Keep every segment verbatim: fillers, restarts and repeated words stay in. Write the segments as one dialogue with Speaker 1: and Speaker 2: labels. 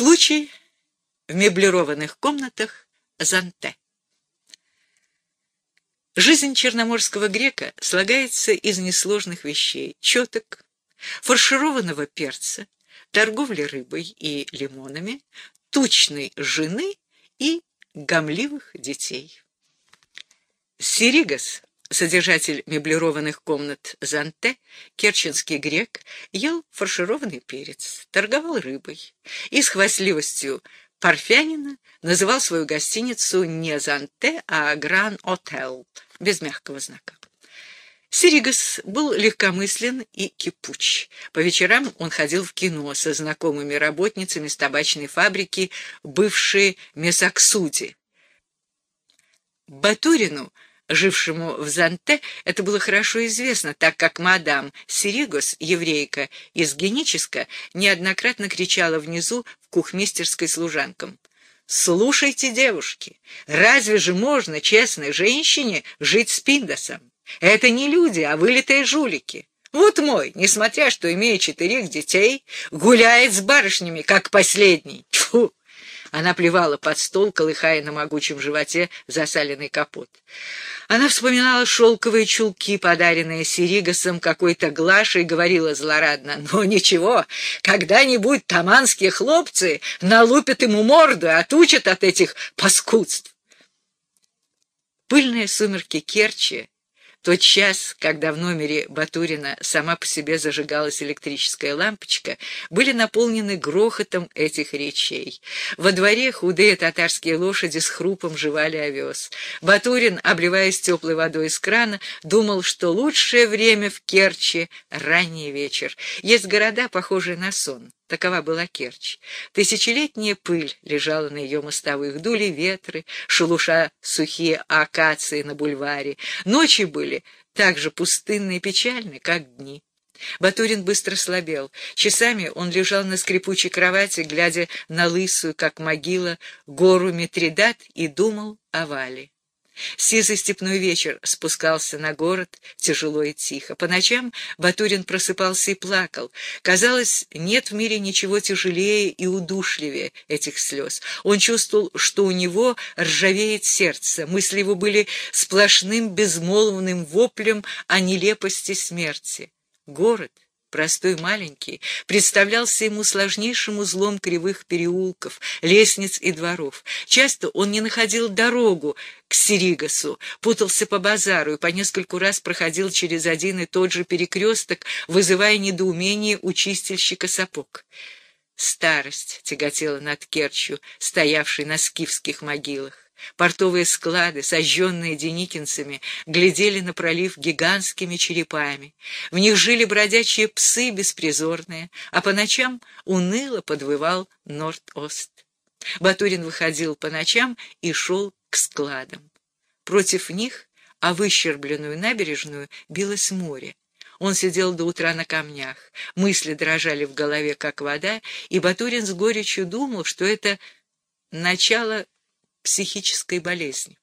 Speaker 1: Случай в меблированных комнатах Занте. Жизнь черноморского грека слагается из несложных вещей: четок, фаршированного перца, торговли рыбой и лимонами, тучной жены и гамливых детей. Сиригос, содержатель меблированных комнат Занте, керченский грек, ел фаршированный перец, торговал рыбой и с хвастливостью парфянина называл свою гостиницу не Занте, а Гран Отель, без мягкого знака. Сиригос был легкомыслен и кипуч. По вечерам он ходил в кино со знакомыми работницами с табачной фабрики, бывшей Месаксуди. Батурину, жившему в Занте, это было хорошо известно, так как мадам Сиригос, еврейка из Геническа, неоднократно кричала внизу в кухмистерской служанкам: «Слушайте, девушки, разве же можно честной женщине жить с пиндосом? Это не люди, а вылитые жулики. Вот мой, несмотря что имея четырех детей, гуляет с барышнями, как последний. Тьфу!» Она плевала под стол, колыхая на могучем животе засаленный капот. Она вспоминала шелковые чулки, подаренные Сиригосом какой-то Глашей, и говорила злорадно: «Ну ничего, когда-нибудь таманские хлопцы налупят ему морду и отучат от этих паскудств». Пыльные сумерки Керчи, тот час, когда в номере Батурина сама по себе зажигалась электрическая лампочка, были наполнены грохотом этих речей. Во дворе худые татарские лошади с хрупом жевали овес. Батурин, обливаясь теплой водой из крана, думал, что лучшее время в Керчи — ранний вечер. Есть города, похожие на сон. Такова была Керчь. Тысячелетняя пыль лежала на ее мостовых, дули ветры, шелуша сухие акации на бульваре. Ночи были так же пустынны и печальны, как дни. Батурин быстро слабел. Часами он лежал на скрипучей кровати, глядя на лысую, как могила, гору Митридат, и думал о Вале. Сизый степной вечер спускался на город тяжело и тихо. По ночам Батурин просыпался и плакал. Казалось, нет в мире ничего тяжелее и удушливее этих слез. Он чувствовал, что у него ржавеет сердце. Мысли его были сплошным безмолвным воплем о нелепости смерти. Город, простой маленький, представлялся ему сложнейшим узлом кривых переулков, лестниц и дворов. Часто он не находил дорогу к Сиригосу, путался по базару и по нескольку раз проходил через один и тот же перекресток, вызывая недоумение у чистильщика сапог. Старость тяготела над Керчью, стоявшей на скифских могилах. Портовые склады, сожженные деникинцами, глядели на пролив гигантскими черепами. В них жили бродячие псы беспризорные, а по ночам уныло подвывал Норд-Ост. Батурин выходил по ночам и шел к складам. Против них, а выщербленную набережную, билось море. Он сидел до утра на камнях, мысли дрожали в голове, как вода, и Батурин с горечью думал, что это начало психической болезни.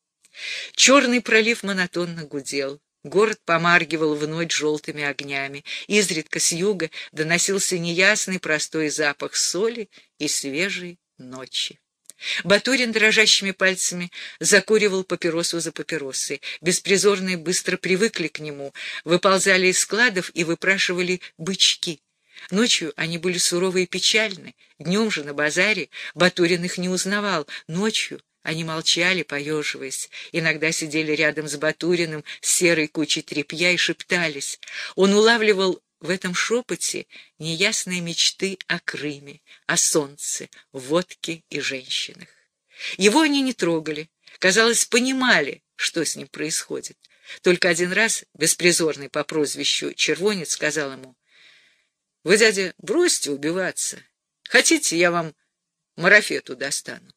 Speaker 1: Черный пролив монотонно гудел. Город помаргивал в ночь желтыми огнями. Изредка с юга доносился неясный простой запах соли и свежей ночи. Батурин дрожащими пальцами закуривал папиросу за папиросой. Беспризорные быстро привыкли к нему, выползали из складов и выпрашивали бычки. Ночью они были суровы и печальны. Днем же на базаре Батурин их не узнавал. Ночью они молчали, поеживаясь. Иногда сидели рядом с Батуриным с серой кучей тряпья и шептались. Он улавливал в этом шепоте неясные мечты о Крыме, о солнце, водке и женщинах. Его они не трогали. Казалось, понимали, что с ним происходит. Только один раз беспризорный по прозвищу Червонец сказал ему: «Вы, дядя, бросьте убиваться. Хотите, я вам марафету достану?»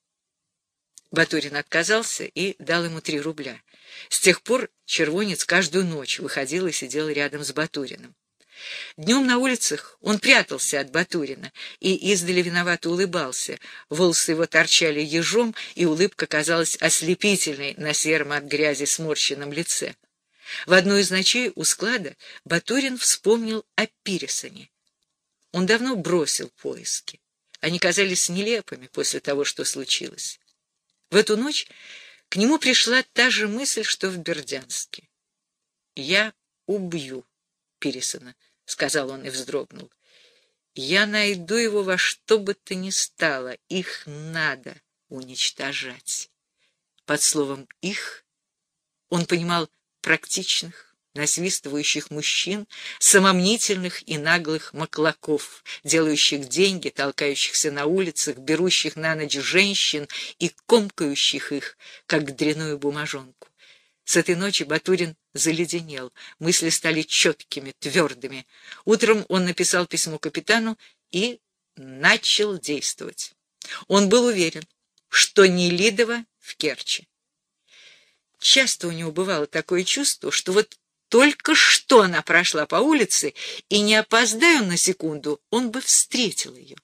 Speaker 1: Батурин отказался и дал ему три рубля. С тех пор Червонец каждую ночь выходил и сидел рядом с Батуриным. Днем на улицах он прятался от Батурина и издали виновато улыбался. Волосы его торчали ежом, и улыбка казалась ослепительной на сером от грязи сморщенном лице. В одну из ночей у склада Батурин вспомнил о Пиресоне. Он давно бросил поиски. они казались нелепыми после того, что случилось. В эту ночь к нему пришла та же мысль, что в Бердянске. «Я убью Пирсона», — сказал он и вздрогнул. «Я найду его во что бы то ни стало. Их надо уничтожать». Под словом «их» он понимал практичных, насвистывающих мужчин, самомнительных и наглых маклаков, делающих деньги, толкающихся на улицах, берущих на ночь женщин и комкающих их, как дряную бумажонку. С этой ночи Батурин заледенел, мысли стали четкими, твердыми. Утром он написал письмо капитану и начал действовать. Он был уверен, что Нелидово в Керчи. Часто у него бывало такое чувство, что вот только что она прошла по улице, и, не опоздая он на секунду, он бы встретил ее.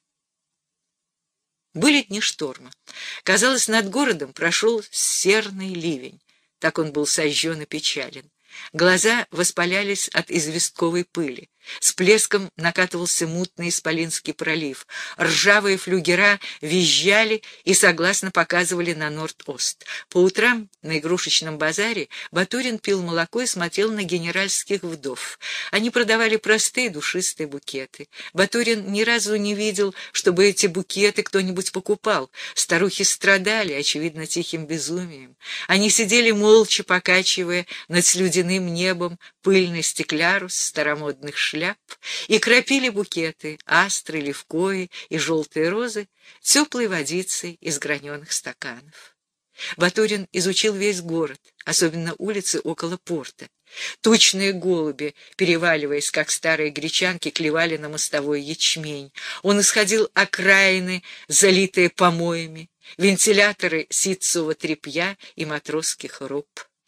Speaker 1: Были дни шторма. Казалось, над городом прошел серный ливень. Так он был сожжен и печален. Глаза воспалялись от известковой пыли. С плеском накатывался мутный Исполинский пролив. Ржавые флюгера визжали и согласно показывали на Норд-Ост. По утрам на игрушечном базаре Батурин пил молоко и смотрел на генеральских вдов. Они продавали простые душистые букеты. Батурин ни разу не видел, чтобы эти букеты кто-нибудь покупал. Старухи страдали, очевидно, тихим безумием. Они сидели молча, покачивая над слюдяным небом пыльный стеклярус старомодных шляп, и кропили букеты, астры, левкои и желтые розы теплой водицей из граненых стаканов. Батурин изучил весь город, особенно улицы около порта. Тучные голуби, переваливаясь, как старые гречанки, клевали на мостовой ячмень. Он исходил окраины, залитые помоями, вентиляторы ситцевого тряпья и матросских роб.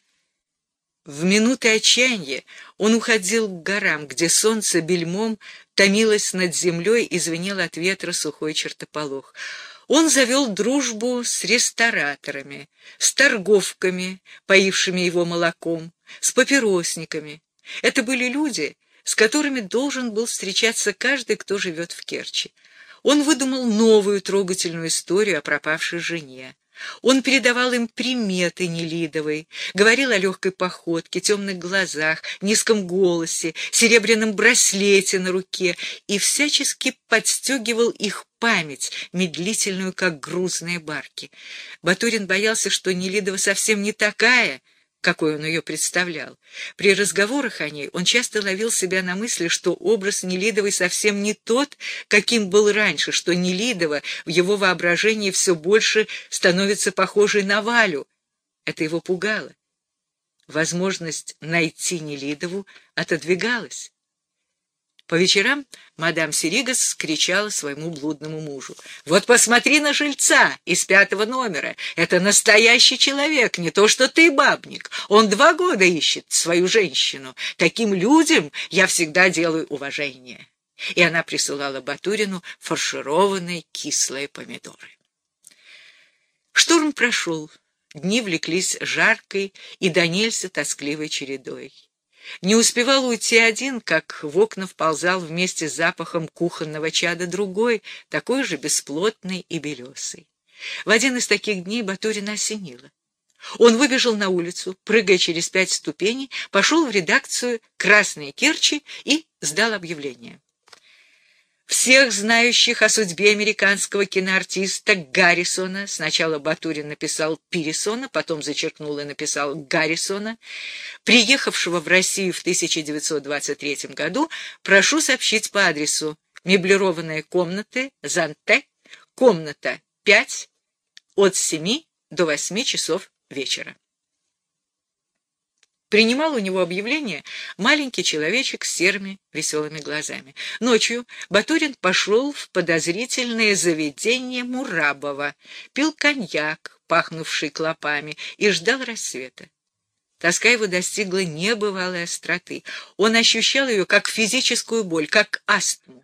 Speaker 1: В минуты отчаяния он уходил к горам, где солнце бельмом томилось над землей и звенел от ветра сухой чертополох. Он завел дружбу с рестораторами, с торговками, поившими его молоком, с папиросниками. Это были люди, с которыми должен был встречаться каждый, кто живет в Керчи. Он выдумал новую трогательную историю о пропавшей жене. Он передавал им приметы Нелидовой, говорил о легкой походке, темных глазах, низком голосе, серебряном браслете на руке и всячески подстегивал их память, медлительную, как грузные барки. Батурин боялся, что Нелидова совсем не такая, какой он ее представлял. При разговорах о ней он часто ловил себя на мысли, что образ Нелидовой совсем не тот, каким был раньше, что Нелидова в его воображении все больше становится похожей на Валю. Это его пугало. Возможность найти Нелидову отодвигалась. По вечерам мадам Серигас кричала своему блудному мужу: «Вот посмотри на жильца из пятого номера. Это настоящий человек, не то что ты, бабник. Он два года ищет свою женщину. Таким людям я всегда делаю уважение». И она присылала Батурину фаршированные кислые помидоры. Шторм прошел. Дни влеклись жаркой и до нельзя тоскливой чередой. Не успевал уйти один, как в окна вползал вместе с запахом кухонного чада другой, такой же бесплотный и белесый. В один из таких дней Батурина осенило. Он выбежал на улицу, прыгая через пять ступеней, пошел в редакцию «Красные Керчи» и сдал объявление. Всех знающих о судьбе американского киноартиста Гаррисона, сначала Батурин написал Пирсона, потом зачеркнул и написал Гаррисона, приехавшего в Россию в тысяча девятьсот двадцать третьем году, прошу сообщить по адресу: меблированные комнаты, Занте, комната пять, от семи до восьми часов вечера. Принимал у него объявление маленький человечек с серыми веселыми глазами. Ночью Батурин пошел в подозрительное заведение Мурабова, пил коньяк, пахнувший клопами, и ждал рассвета. Тоска его достигла небывалой остроты. Он ощущал ее как физическую боль, как астму.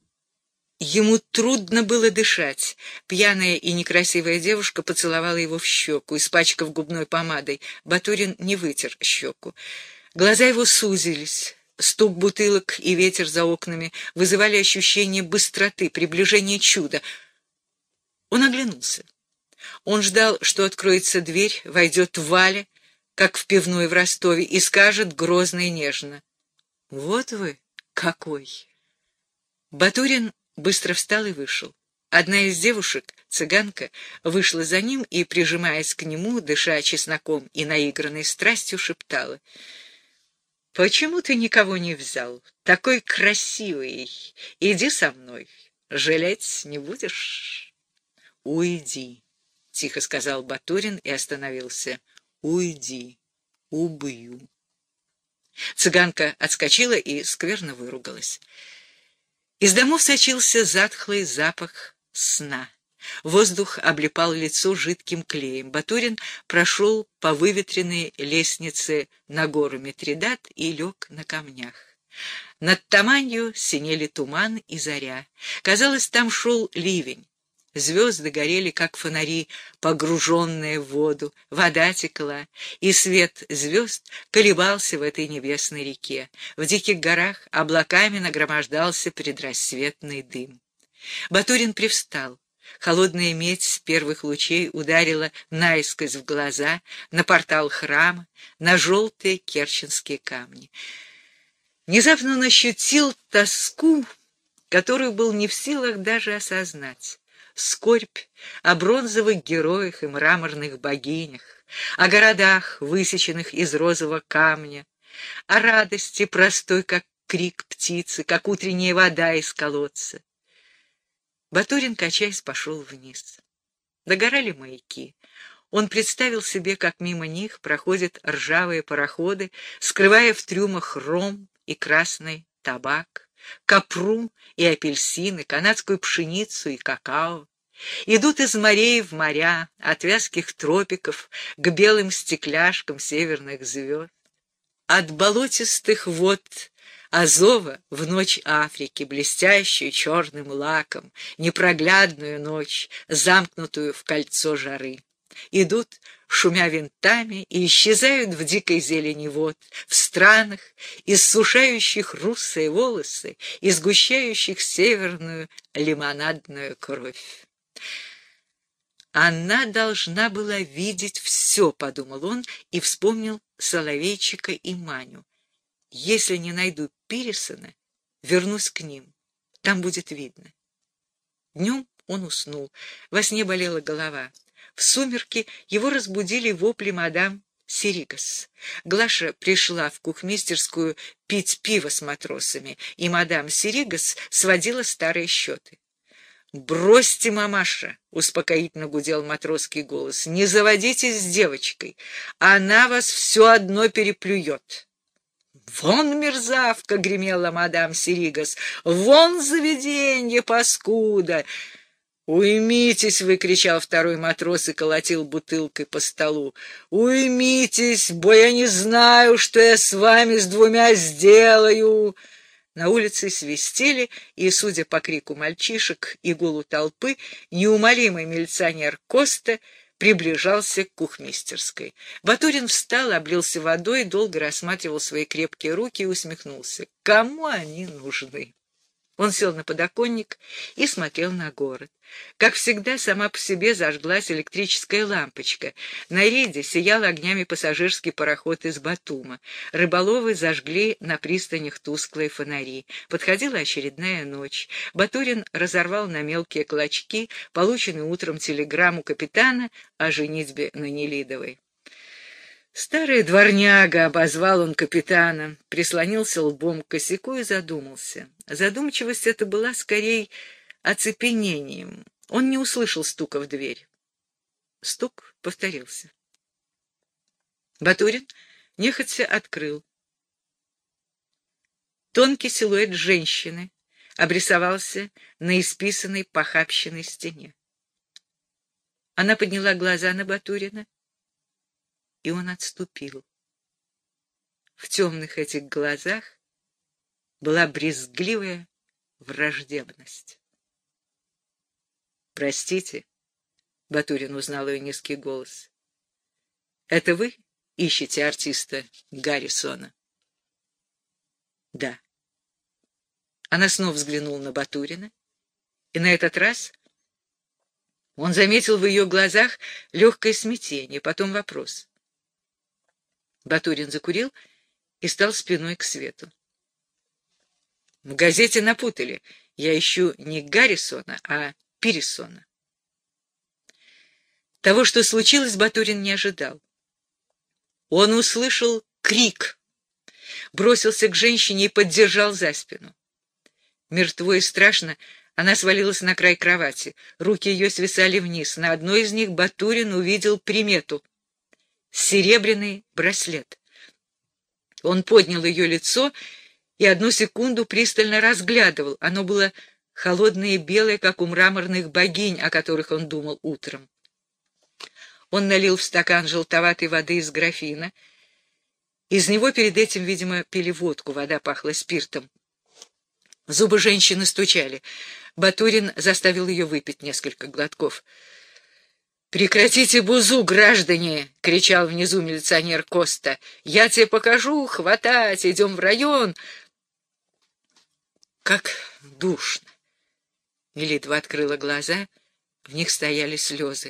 Speaker 1: Ему трудно было дышать. Пьяная и некрасивая девушка поцеловала его в щеку, испачкав губной помадой. Батурин не вытер щеку. Глаза его сузились. Стук бутылок и ветер за окнами вызывали ощущение быстроты, приближения чуда. Он оглянулся. Он ждал, что откроется дверь, войдет Валя, как в пивной в Ростове, и скажет грозно и нежно: «Вот вы какой!» Батурин быстро встал и вышел. Одна из девушек, цыганка, вышла за ним и, прижимаясь к нему, дыша чесноком и наигранной страстью, шептала: «Почему ты никого не взял? Такой красивый! Иди со мной, жалеть не будешь?» «Уйди», — тихо сказал Батурин и остановился. «Уйди, убью». Цыганка отскочила и скверно выругалась. Из домов сочился затхлый запах сна. Воздух облепал лицо жидким клеем. Батурин прошел по выветренной лестнице на гору Митридат и лег на камнях. Над Таманью синели туман и заря. Казалось, там шел ливень. Звезды горели, как фонари, погруженные в воду, вода текла, и свет звезд колебался в этой небесной реке. В диких горах облаками нагромождался предрассветный дым. Батурин привстал. Холодная медь с первых лучей ударила наискось в глаза, на портал храма, на желтые керченские камни. Внезапно он ощутил тоску, которую был не в силах даже осознать. Скорбь о бронзовых героях и мраморных богинях, о городах, высеченных из розового камня, о радости простой, как крик птицы, как утренняя вода из колодца. Батурин, качаясь, пошел вниз. Догорали маяки. Он представил себе, как мимо них проходят ржавые пароходы, скрывая в трюмах ром и красный табак, капру и апельсины, канадскую пшеницу и какао. Идут из морей в моря, от вязких тропиков к белым стекляшкам северных звезд. От болотистых вод Азова в ночь Африки, блестящую черным лаком, непроглядную ночь, замкнутую в кольцо жары. Идут, шумя винтами, и исчезают в дикой зелени вод, в странах, иссушающих русые волосы и сгущающих северную лимонадную кровь. «Она должна была видеть все», — подумал он и вспомнил Соловейчика и Маню. «Если не найду Пирисона, вернусь к ним. Там будет видно». Днем он уснул. Во сне болела голова. В сумерки его разбудили вопли мадам Сиригас. Глаша пришла в кухмистерскую пить пиво с матросами, и мадам Сиригас сводила старые счеты. «Бросьте, мамаша!» — успокоительно гудел матросский голос. «Не заводитесь с девочкой. Она вас все одно переплюет». «Вон мерзавка!» — гремела мадам Сиригас. «Вон заведенье, паскуда!» «Уймитесь!» — выкричал второй матрос и колотил бутылкой по столу. «Уймитесь, бо я не знаю, что я с вами с двумя сделаю!» На улице свистели, и, судя по крику мальчишек и гулу толпы, неумолимый милиционер Коста приближался к кухмистерской. Батурин встал, облился водой, долго рассматривал свои крепкие руки и усмехнулся. Кому они нужны? Он сел на подоконник и смотрел на город. Как всегда, сама по себе зажглась электрическая лампочка. На рейде сиял огнями пассажирский пароход из Батума. Рыболовы зажгли на пристанях тусклые фонари. Подходила очередная ночь. Батурин разорвал на мелкие клочки полученную утром телеграмму капитана о женитьбе на Нелидовой. «Старая дворняга», — обозвал он капитана, прислонился лбом к косяку и задумался. Задумчивость эта была скорее оцепенением. Он не услышал стука в дверь. Стук повторился. Батурин нехотя открыл. Тонкий силуэт женщины обрисовался на исписанной похабщенной стене. Она подняла глаза на Батурина, и он отступил. В темных этих глазах была брезгливая враждебность. «Простите», — Батурин узнал ее низкий голос, — «это вы ищете артиста Гаррисона?» «Да». Она снова взглянула на Батурина, и на этот раз Он заметил в ее глазах легкое смятение, потом вопрос. Батурин закурил и стал спиной к свету. В газете напутали. Я ищу не Гаррисона, а Пирсона. Того, что случилось, Батурин не ожидал. Он услышал крик, бросился к женщине и поддержал за спину. Мертво и страшно она свалилась на край кровати. Руки ее свисали вниз. На одной из них Батурин увидел примету — серебряный браслет. Он поднял ее лицо и одну секунду пристально разглядывал. Оно было холодное и белое, как у мраморных богинь, о которых он думал утром. Он налил в стакан желтоватой воды из графина. Из него перед этим, видимо, пили водку, вода пахла спиртом. Зубы женщины стучали. Батурин заставил ее выпить несколько глотков. «Прекратите бузу, граждане!» — кричал внизу милиционер Коста. «Я тебе покажу, хватать, идем в район!» Как душно! Милитва открыла глаза, в них стояли слезы.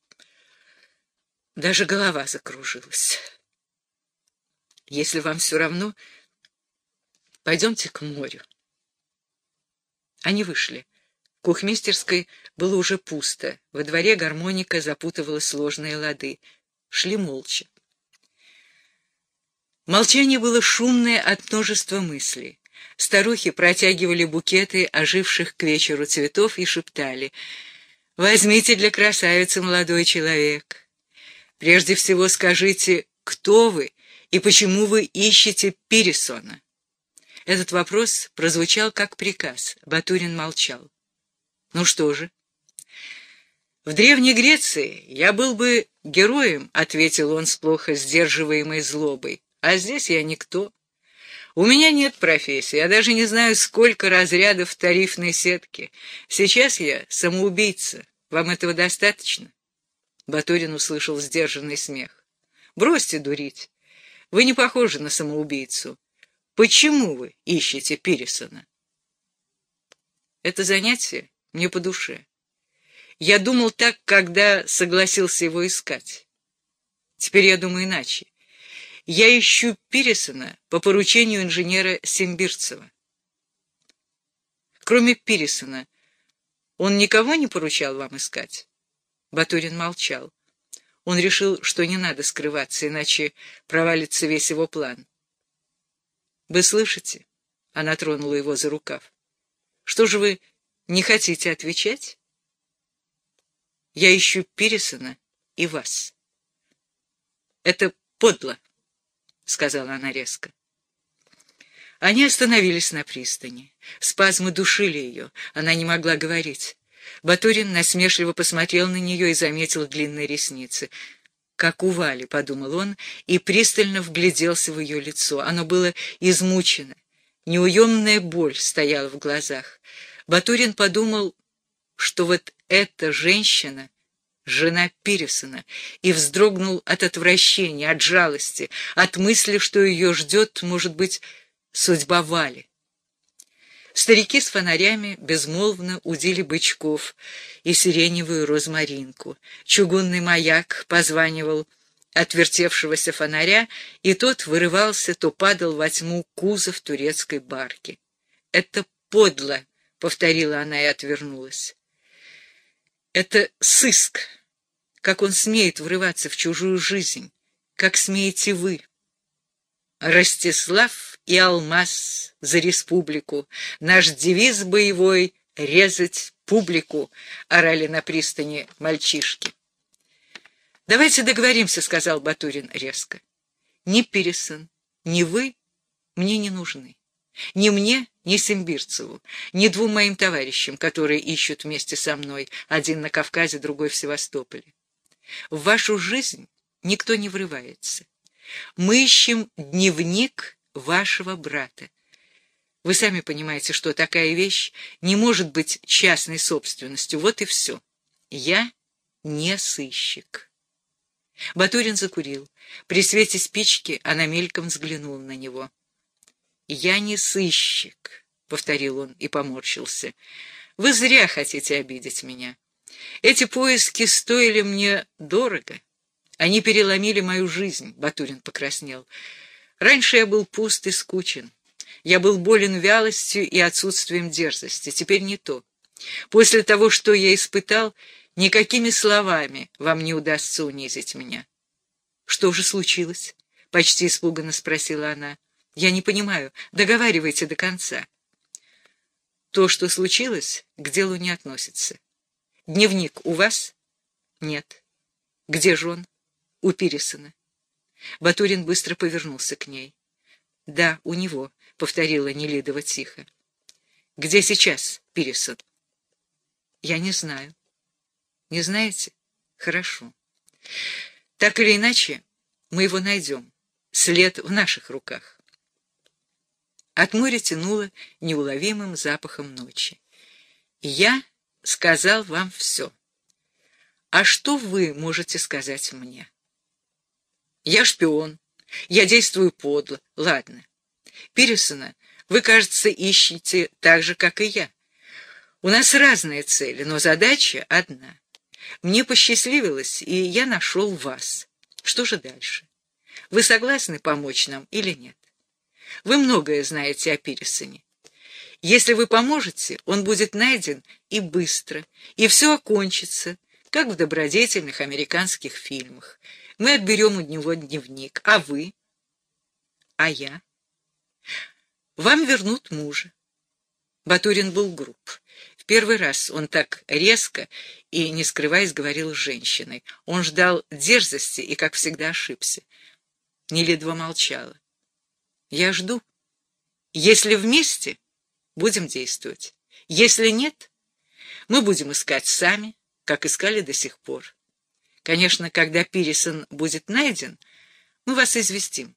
Speaker 1: Даже голова закружилась. «Если вам все равно, пойдемте к морю». Они вышли. В кухмистерской было уже пусто. Во дворе гармоника запутывала сложные лады. Шли молча. Молчание было шумное от множества мыслей. Старухи протягивали букеты оживших к вечеру цветов и шептали: «Возьмите для красавицы, молодой человек. Прежде всего скажите, кто вы и почему вы ищете Пирсона?» Этот вопрос прозвучал как приказ. Батурин молчал. «Ну что же?» «В Древней Греции я был бы героем», — ответил он с плохо сдерживаемой злобой. «А здесь я никто. У меня нет профессии, я даже не знаю, сколько разрядов в тарифной сетке. Сейчас я самоубийца. Вам этого достаточно?» Батурин услышал сдержанный смех. «Бросьте дурить. Вы не похожи на самоубийцу. Почему вы ищете Пирсона?» «Это занятие мне по душе. Я думал так, когда согласился его искать. Теперь я думаю иначе. Я ищу Пирсона по поручению инженера Симбирцева». «Кроме Пирсона, он никого не поручал вам искать?» Батурин молчал. Он решил, что не надо скрываться, иначе провалится весь его план. «Вы слышите?» — она тронула его за рукав. «Что же вы не хотите отвечать?» «Я ищу Пирсона и вас». «Это подло», — сказала она резко. Они остановились на пристани. Спазмы душили ее, она не могла говорить. Батурин насмешливо посмотрел на нее и заметил длинные ресницы. «Как у Вали», — подумал он, и пристально вгляделся в ее лицо. Оно было измучено. Неуемная боль стояла в глазах. Батурин подумал, что вот эта женщина — жена Пирсона, и вздрогнул от отвращения, от жалости, от мысли, что ее ждет, может быть, судьба Вали. Старики с фонарями безмолвно удили бычков и сиреневую розмаринку. Чугунный маяк позванивал от вертевшегося фонаря, и тот вырывался, то падал во тьму кузов турецкой барки. «Это подло», — повторила она и отвернулась. «Это сыск. Как он смеет врываться в чужую жизнь? Как смеете вы?» «Ростислав и Алмаз за республику! Наш девиз боевой — резать публику!» — орали на пристани мальчишки. «Давайте договоримся», — сказал Батурин резко. «Ни Пирсон, ни вы мне не нужны. Ни мне, ни Симбирцеву, ни двум моим товарищам, которые ищут вместе со мной, один на Кавказе, другой в Севастополе. В вашу жизнь никто не врывается. Мы ищем дневник вашего брата. Вы сами понимаете, что такая вещь не может быть частной собственностью. Вот и все. Я не сыщик». Батурин закурил. При свете спички она мельком взглянула на него. «Я не сыщик», — повторил он и поморщился. «Вы зря хотите обидеть меня. Эти поиски стоили мне дорого. Они переломили мою жизнь, — Батурин покраснел. Раньше я был пуст и скучен. Я был болен вялостью и отсутствием дерзости. Теперь не то. После того, что я испытал, никакими словами вам не удастся унизить меня. — Что же случилось? — почти испуганно спросила она. — Я не понимаю. Договаривайте до конца. То, что случилось, к делу не относится. Дневник у вас? Нет. Где же он? У Пирисона. Батурин быстро повернулся к ней. Да, у него, — повторила Нелидова тихо. Где сейчас Пирисон? Я не знаю. Не знаете? Хорошо. Так или иначе, мы его найдем. След в наших руках. От моря тянуло неуловимым запахом ночи. Я сказал вам все. А что вы можете сказать мне? Я шпион. Я действую подло. Ладно. Пирисона вы, кажется, ищете так же, как и я. У нас разные цели, но задача одна. Мне посчастливилось, и я нашел вас. Что же дальше? Вы согласны помочь нам или нет? Вы многое знаете о Пирисоне. Если вы поможете, он будет найден и быстро, и все окончится, как в добродетельных американских фильмах. Мы отберем у него дневник. А вы? А я? Вам вернут мужа. Батурин был груб. В первый раз он так резко и, не скрываясь, говорил с женщиной. Он ждал дерзости и, как всегда, ошибся. Нелидова молчала. Я жду. Если вместе, будем действовать. Если нет, мы будем искать сами, как искали до сих пор. Конечно, когда Пирисон будет найден, мы вас известим.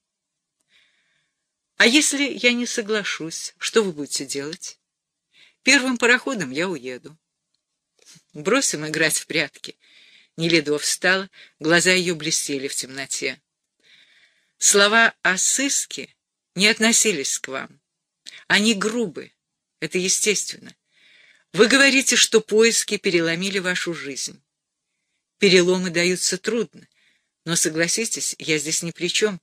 Speaker 1: А если я не соглашусь, что вы будете делать? Первым пароходом я уеду. Бросим играть в прятки. Нелидова встала, глаза ее блестели в темноте. Слова о сыске не относились к вам. Они грубы, это естественно. Вы говорите, что поиски переломили вашу жизнь. Переломы даются трудно, но, согласитесь, я здесь ни при чем.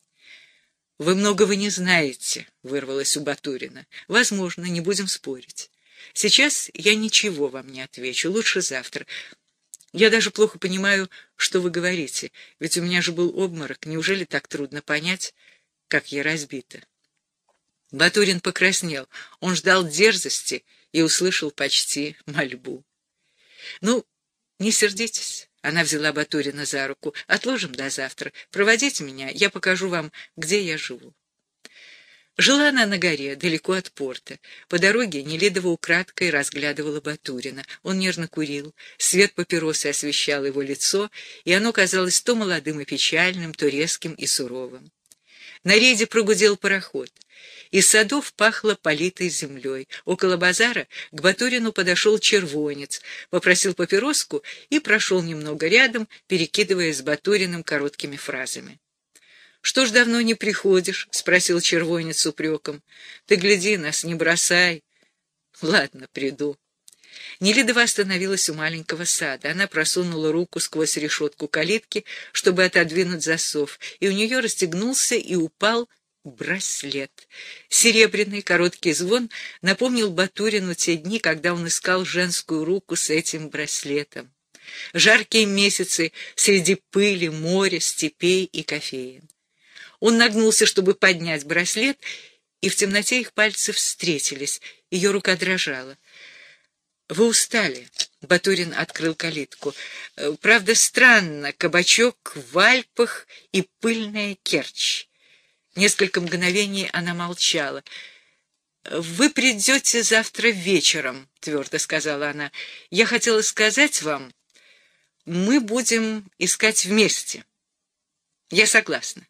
Speaker 1: Вы многого не знаете, — вырвалось у Батурина. Возможно, не будем спорить. Сейчас я ничего вам не отвечу, лучше завтра. Я даже плохо понимаю, что вы говорите, ведь у меня же был обморок. Неужели так трудно понять, как я разбита? Батурин покраснел. Он ждал дерзости и услышал почти мольбу. — Ну, не сердитесь. Она взяла Батурина за руку. — Отложим до завтра. Проводите меня, я покажу вам, где я живу. Жила она на горе, далеко от порта. По дороге Нелидова украдкой разглядывала Батурина. Он нервно курил, свет папиросы освещал его лицо, и оно казалось то молодым и печальным, то резким и суровым. На рейде прогудел пароход. Из садов пахло политой землей. Около базара к Батурину подошел червонец, попросил папироску и прошел немного рядом, перекидываясь с Батуриным короткими фразами. — Что ж давно не приходишь? — спросил червонец с упреком. — Ты гляди, нас не бросай. — Ладно, приду. Нелидова остановилась у маленького сада. Она просунула руку сквозь решетку калитки, чтобы отодвинуть засов, и у нее расстегнулся и упал браслет. Серебряный короткий звон напомнил Батурину те дни, когда он искал женскую руку с этим браслетом. Жаркие месяцы среди пыли, моря, степей и кофеин. Он нагнулся, чтобы поднять браслет, и в темноте их пальцы встретились. Ее рука дрожала. — Вы устали. Батурин открыл калитку. — Правда, странно, кабачок в Альпах и пыльная Керчь. Несколько мгновений она молчала. — Вы придете завтра вечером, — твердо сказала она. — Я хотела сказать вам, мы будем искать вместе. Я согласна.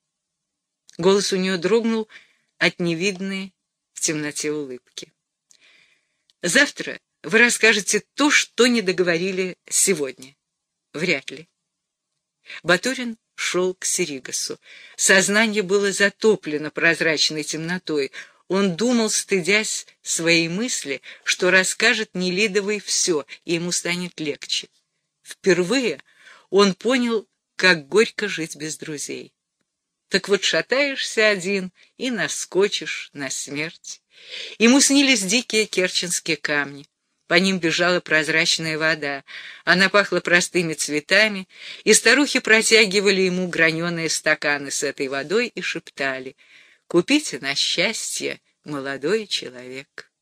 Speaker 1: Голос у нее дрогнул от невидной в темноте улыбки. — Завтра вы расскажете то, что не договорили сегодня. Вряд ли. Батурин шел к Серигасу. Сознание было затоплено прозрачной темнотой. Он думал, стыдясь своей мысли, что расскажет Нелидовой все, и ему станет легче. Впервые он понял, как горько жить без друзей. Так вот шатаешься один и наскочишь на смерть. Ему снились дикие керченские камни. По ним бежала прозрачная вода. Она пахла простыми цветами, и старухи протягивали ему граненые стаканы с этой водой и шептали: «Купите на счастье, молодой человек».